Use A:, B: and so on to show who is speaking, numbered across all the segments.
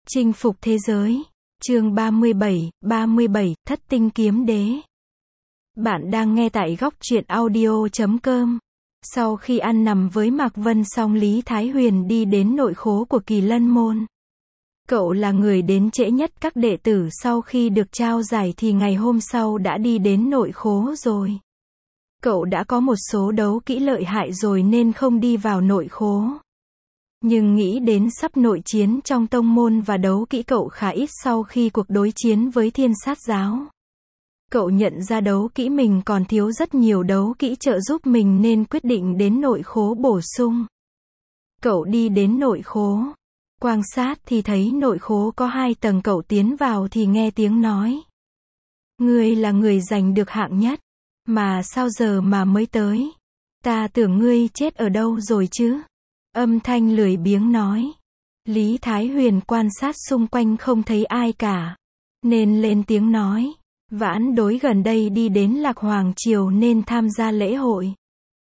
A: Chinh phục thế giới. Chương 37, Thất tinh kiếm đế. Bạn đang nghe tại góc truyện audio.com. Sau khi ăn nằm với Mạc Vân xong, Lý Thái Huyền đi đến nội khố của Kỳ Lân Môn. Cậu là người đến trễ nhất các đệ tử, sau khi được trao giải thì ngày hôm sau đã đi đến nội khố rồi. Cậu đã có một số đấu kỹ lợi hại rồi nên không đi vào nội khố. Nhưng nghĩ đến sắp nội chiến trong tông môn và đấu kỹ cậu khá ít sau khi cuộc đối chiến với Thiên Sát Giáo. Cậu nhận ra đấu kỹ mình còn thiếu rất nhiều đấu kỹ trợ giúp mình nên quyết định đến nội khố bổ sung. Cậu đi đến nội khố. Quan sát thì thấy nội khố có 2 tầng, cậu tiến vào thì nghe tiếng nói. Ngươi là người giành được hạng nhất. Mà sao giờ mà mới tới? Ta tưởng ngươi chết ở đâu rồi chứ? Âm thanh lười biếng nói. Lý Thái Huyền quan sát xung quanh không thấy ai cả, nên lên tiếng nói. Vãn đối gần đây đi đến Lạc Hoàng Triều nên tham gia lễ hội,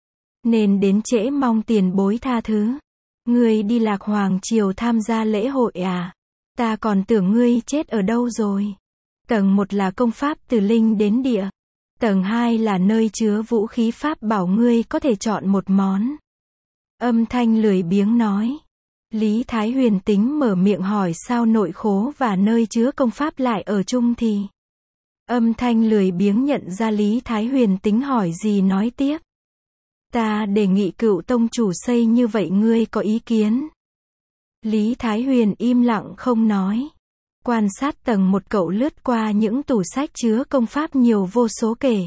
A: nên đến trễ, mong tiền bối tha thứ. Ngươi đi Lạc Hoàng Triều tham gia lễ hội à? Ta còn tưởng ngươi chết ở đâu rồi. Tầng 1 là công pháp từ linh đến địa. Tầng 2 là nơi chứa vũ khí pháp bảo, ngươi có thể chọn một món. Âm thanh lười biếng nói. Lý Thái Huyền tính mở miệng hỏi sao nội khố và nơi chứa công pháp lại ở chung thì. Âm thanh lười biếng nhận ra Lý Thái Huyền tính hỏi gì nói tiếp. Ta đề nghị Cựu tông chủ xây như vậy, ngươi có ý kiến? Lý Thái Huyền im lặng không nói. Quan sát tầng 1, cậu lướt qua những tủ sách chứa công pháp nhiều vô số kể.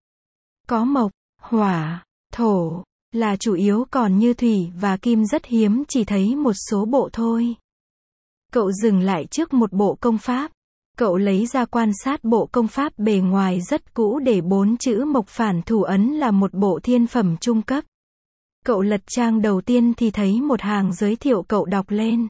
A: Có mộc, hỏa, thổ là chủ yếu, còn như thủy và kim rất hiếm, chỉ thấy một số bộ thôi. Cậu dừng lại trước một bộ công pháp. Cậu lấy ra quan sát bộ công pháp, bề ngoài rất cũ, để 4 chữ Mộc Phản Thủ Ấn, là một bộ thiên phẩm trung cấp. Cậu lật trang đầu tiên thì thấy một hàng giới thiệu, cậu đọc lên.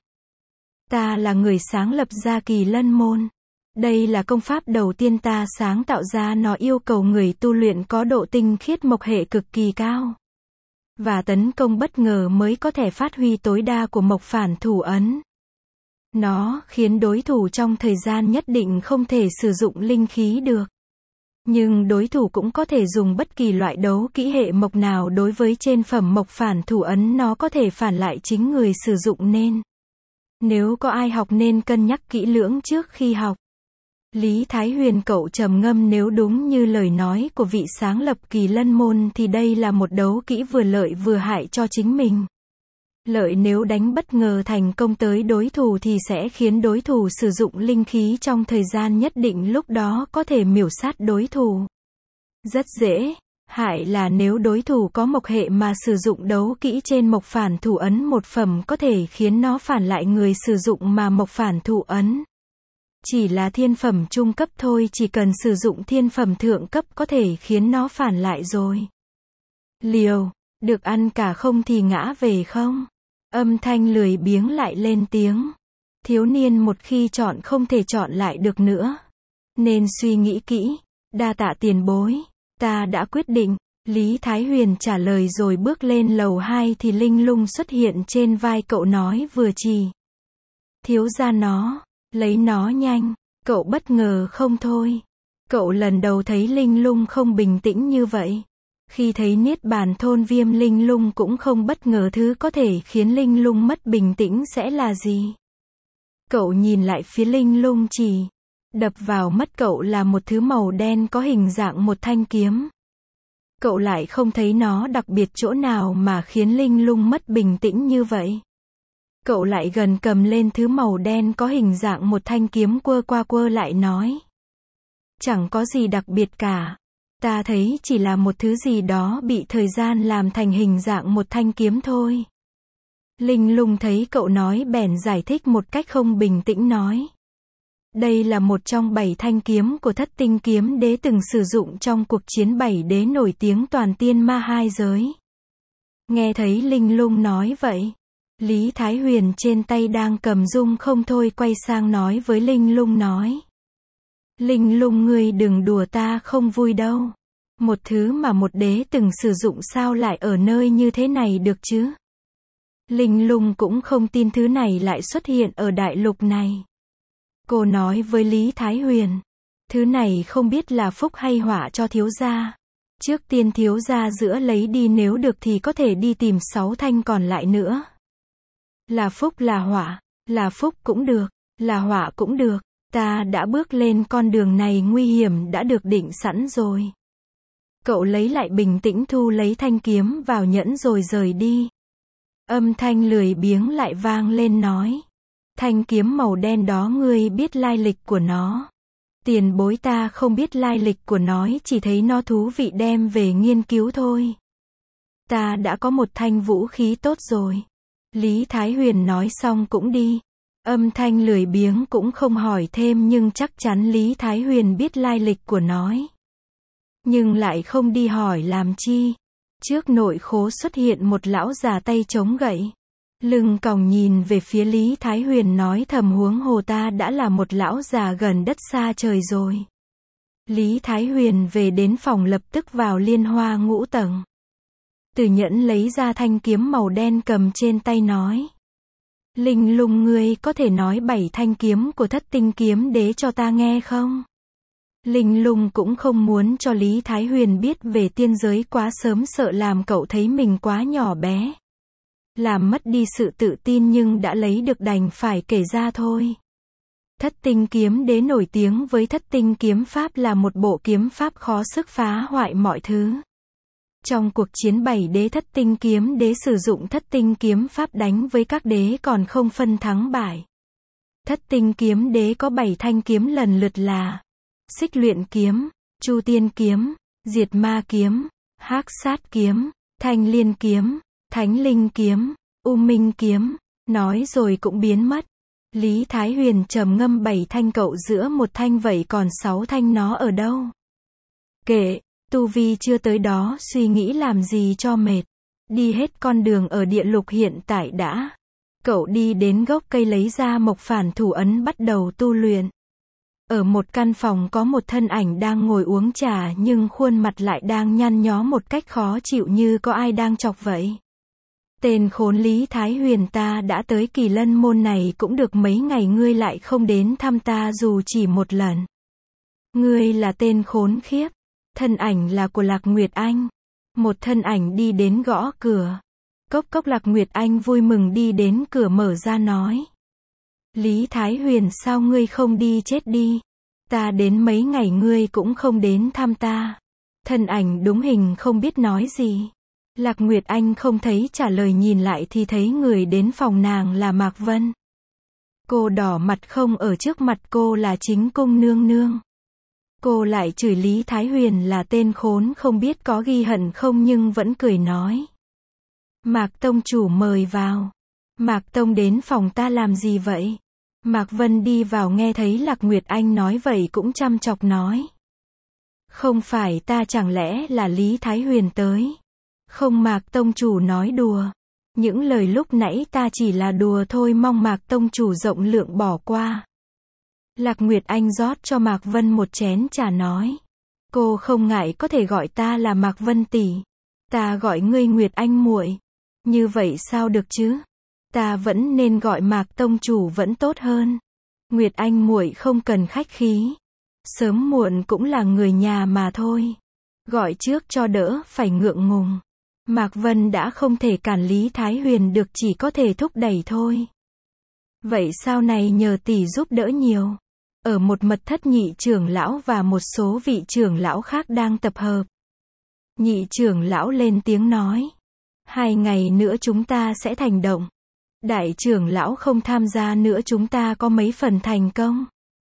A: Ta là người sáng lập ra Kỳ Lân Môn. Đây là công pháp đầu tiên ta sáng tạo ra, nó yêu cầu người tu luyện có độ tinh khiết mộc hệ cực kỳ cao. Và tấn công bất ngờ mới có thể phát huy tối đa của Mộc Phản Thủ Ấn. Nó khiến đối thủ trong thời gian nhất định không thể sử dụng linh khí được. Nhưng đối thủ cũng có thể dùng bất kỳ loại đấu kỹ hệ mộc nào. Đối với trên phẩm Mộc Phản Thủ Ấn, nó có thể phản lại chính người sử dụng, nên nếu có ai học nên cân nhắc kỹ lưỡng trước khi học. Lý Thái Huyền cậu trầm ngâm, nếu đúng như lời nói của vị sáng lập Kỳ Lân Môn thì đây là một đấu kỹ vừa lợi vừa hại cho chính mình. Lợi nếu đánh bất ngờ thành công tới đối thủ thì sẽ khiến đối thủ sử dụng linh khí trong thời gian nhất định, lúc đó có thể miểu sát đối thủ rất dễ. Hại là nếu đối thủ có mộc hệ mà sử dụng đấu kỹ trên Mộc Phản Thủ Ấn 1 phẩm, có thể khiến nó phản lại người sử dụng, mà Mộc Phản Thủ Ấn chỉ là thiên phẩm trung cấp thôi, chỉ cần sử dụng thiên phẩm thượng cấp có thể khiến nó phản lại rồi. Liều, được ăn cả không thì ngã về không? Âm thanh lười biếng lại lên tiếng. Thiếu niên một khi chọn không thể chọn lại được nữa, nên suy nghĩ kỹ. Đa tạ tiền bối, ta đã quyết định. Lý Thái Huyền trả lời rồi bước lên lầu 2 thì linh lung xuất hiện trên vai cậu, nói vừa chỉ. Thiếu gia nó, lấy nó nhanh. Cậu bất ngờ không thôi. Cậu lần đầu thấy linh lung không bình tĩnh như vậy. Khi thấy Niết Bàn Thôn Viêm, linh lung cũng không bất ngờ thứ có thể khiến linh lung mất bình tĩnh sẽ là gì. Cậu nhìn lại phía linh lung, chỉ đập vào mắt cậu là một thứ màu đen có hình dạng một thanh kiếm. Cậu lại không thấy nó đặc biệt chỗ nào mà khiến linh lung mất bình tĩnh như vậy. Cậu lại gần cầm lên thứ màu đen có hình dạng một thanh kiếm, quơ qua quơ lại nói. Chẳng có gì đặc biệt cả. Ta thấy chỉ là một thứ gì đó bị thời gian làm thành hình dạng một thanh kiếm thôi. Linh lung thấy cậu nói bèn giải thích một cách không bình tĩnh, nói. Đây là một trong 7 thanh kiếm của Thất tinh kiếm đế từng sử dụng trong cuộc chiến 7 đế nổi tiếng toàn tiên ma 2 giới. Nghe thấy linh lung nói vậy, Lý Thái Huyền trên tay đang cầm rung không thôi, quay sang nói với linh lung, nói. Linh lung, ngươi đừng đùa, ta không vui đâu. Một thứ mà một đế từng sử dụng sao lại ở nơi như thế này được chứ? Linh lung cũng không tin thứ này lại xuất hiện ở đại lục này. Cô nói với Lý Thái Huyền. Thứ này không biết là phúc hay họa cho thiếu gia. Trước tiên thiếu gia giữa lấy đi, nếu được thì có thể đi tìm 6 thanh còn lại nữa. Là phúc là họa, là phúc cũng được, là họa cũng được. Ta đã bước lên con đường này nguy hiểm đã được định sẵn rồi. Cậu lấy lại bình tĩnh, thu lấy thanh kiếm vào nhẫn rồi rời đi. Âm thanh lười biếng lại vang lên nói. Thanh kiếm màu đen đó ngươi biết lai lịch của nó? Tiền bối ta không biết lai lịch của nó, chỉ thấy nó thú vị đem về nghiên cứu thôi. Ta đã có một thanh vũ khí tốt rồi. Lý Thái Huyền nói xong cũng đi. Âm thanh lười biếng cũng không hỏi thêm, nhưng chắc chắn Lý Thái Huyền biết lai lịch của nó. Nhưng lại không đi hỏi làm chi. Trước nội khố xuất hiện một lão già tay chống gậy. Lưng còng nhìn về phía Lý Thái Huyền nói thầm, huống hồ ta đã là một lão già gần đất xa trời rồi. Lý Thái Huyền về đến phòng lập tức vào liên hoa ngũ tầng. Từ nhẫn lấy ra thanh kiếm màu đen cầm trên tay nói. Linh Lung, ngươi có thể nói 7 thanh kiếm của Thất Tinh Kiếm Đế cho ta nghe không? Linh Lung cũng không muốn cho Lý Thái Huyền biết về tiên giới quá sớm, sợ làm cậu thấy mình quá nhỏ bé. Làm mất đi sự tự tin, nhưng đã lấy được đành phải kể ra thôi. Thất Tinh Kiếm Đế nổi tiếng với Thất Tinh Kiếm Pháp, là một bộ kiếm pháp khó sức phá hoại mọi thứ. Trong cuộc chiến 7 đế, Thất Tinh Kiếm Đế sử dụng Thất Tinh Kiếm Pháp đánh với các đế còn không phân thắng bại. Thất Tinh Kiếm Đế có 7 thanh kiếm lần lượt là Xích Luyện Kiếm, Chu Tiên Kiếm, Diệt Ma Kiếm, Hắc Sát Kiếm, Thanh Liên Kiếm, Thánh Linh Kiếm, U Minh Kiếm. Nói rồi cũng biến mất. Lý Thái Huyền trầm ngâm, 7 thanh cậu giữa một thanh, vậy còn 6 thanh nó ở đâu? Kệ, tu vi chưa tới đó, suy nghĩ làm gì cho mệt. Đi hết con đường ở địa lục hiện tại đã. Cậu đi đến gốc cây lấy ra Mộc Phản Thủ Ấn bắt đầu tu luyện. Ở một căn phòng có một thân ảnh đang ngồi uống trà, nhưng khuôn mặt lại đang nhăn nhó một cách khó chịu, như có ai đang chọc vậy. Tên khốn Lý Thái Huyền, ta đã tới Kỳ Lân môn này cũng được mấy ngày, ngươi lại không đến thăm ta dù chỉ một lần. Ngươi là tên khốn khiếp. Thân ảnh là của Lạc Nguyệt Anh. Một thân ảnh đi đến gõ cửa. Cốc cốc. Lạc Nguyệt Anh vui mừng đi đến cửa mở ra nói. Lý Thái Huyền, sao ngươi không đi chết đi? Ta đến mấy ngày ngươi cũng không đến thăm ta. Thân ảnh đúng hình không biết nói gì. Lạc Nguyệt Anh không thấy trả lời, nhìn lại thì thấy người đến phòng nàng là Mạc Vân. Cô đỏ mặt, không ở trước mặt cô là chính cung nương nương. Cô lại chửi Lý Thái Huyền là tên khốn, không biết có ghi hận không, nhưng vẫn cười nói. Mạc tông chủ mời vào. Mạc tông đến phòng ta làm gì vậy? Mạc Vân đi vào nghe thấy Lạc Nguyệt Anh nói vậy cũng chăm chọc nói. Không phải ta, chẳng lẽ là Lý Thái Huyền tới? Không, Mạc tông chủ nói đùa. Những lời lúc nãy ta chỉ là đùa thôi, mong Mạc tông chủ rộng lượng bỏ qua. Lạc Nguyệt Anh rót cho Mạc Vân một chén trà nói. Cô không ngại có thể gọi ta là Mạc Vân tỷ. Ta gọi ngươi Nguyệt Anh muội. Như vậy sao được chứ? Ta vẫn nên gọi Mạc tông chủ vẫn tốt hơn. Nguyệt Anh muội không cần khách khí. Sớm muộn cũng là người nhà mà thôi. Gọi trước cho đỡ phải ngượng ngùng. Mạc Vân đã không thể cản Lý Thái Huyền được, chỉ có thể thúc đẩy thôi. Vậy sau này nhờ tỷ giúp đỡ nhiều. Ở một mật thất, nhị trưởng lão và một số vị trưởng lão khác đang tập hợp. Nhị trưởng lão lên tiếng nói. 2 ngày nữa chúng ta sẽ thành động. Đại trưởng lão không tham gia nữa, chúng ta có mấy phần thành công.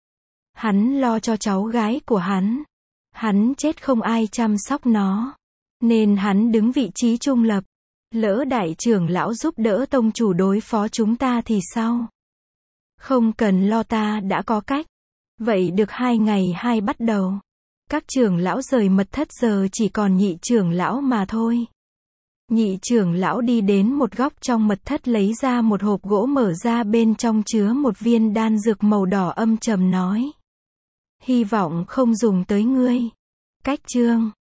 A: Hắn lo cho cháu gái của hắn. Hắn chết không ai chăm sóc nó. Nên hắn đứng vị trí trung lập. Lỡ đại trưởng lão giúp đỡ tông chủ đối phó chúng ta thì sao? Không cần lo, ta đã có cách. Vậy được 2 ngày 2 bắt đầu. Các trưởng lão rời mật thất, giờ chỉ còn nhị trưởng lão mà thôi. Nhị trưởng lão đi đến một góc trong mật thất, lấy ra một hộp gỗ, mở ra bên trong chứa một viên đan dược màu đỏ, âm trầm nói. Hy vọng không dùng tới ngươi. Cách chương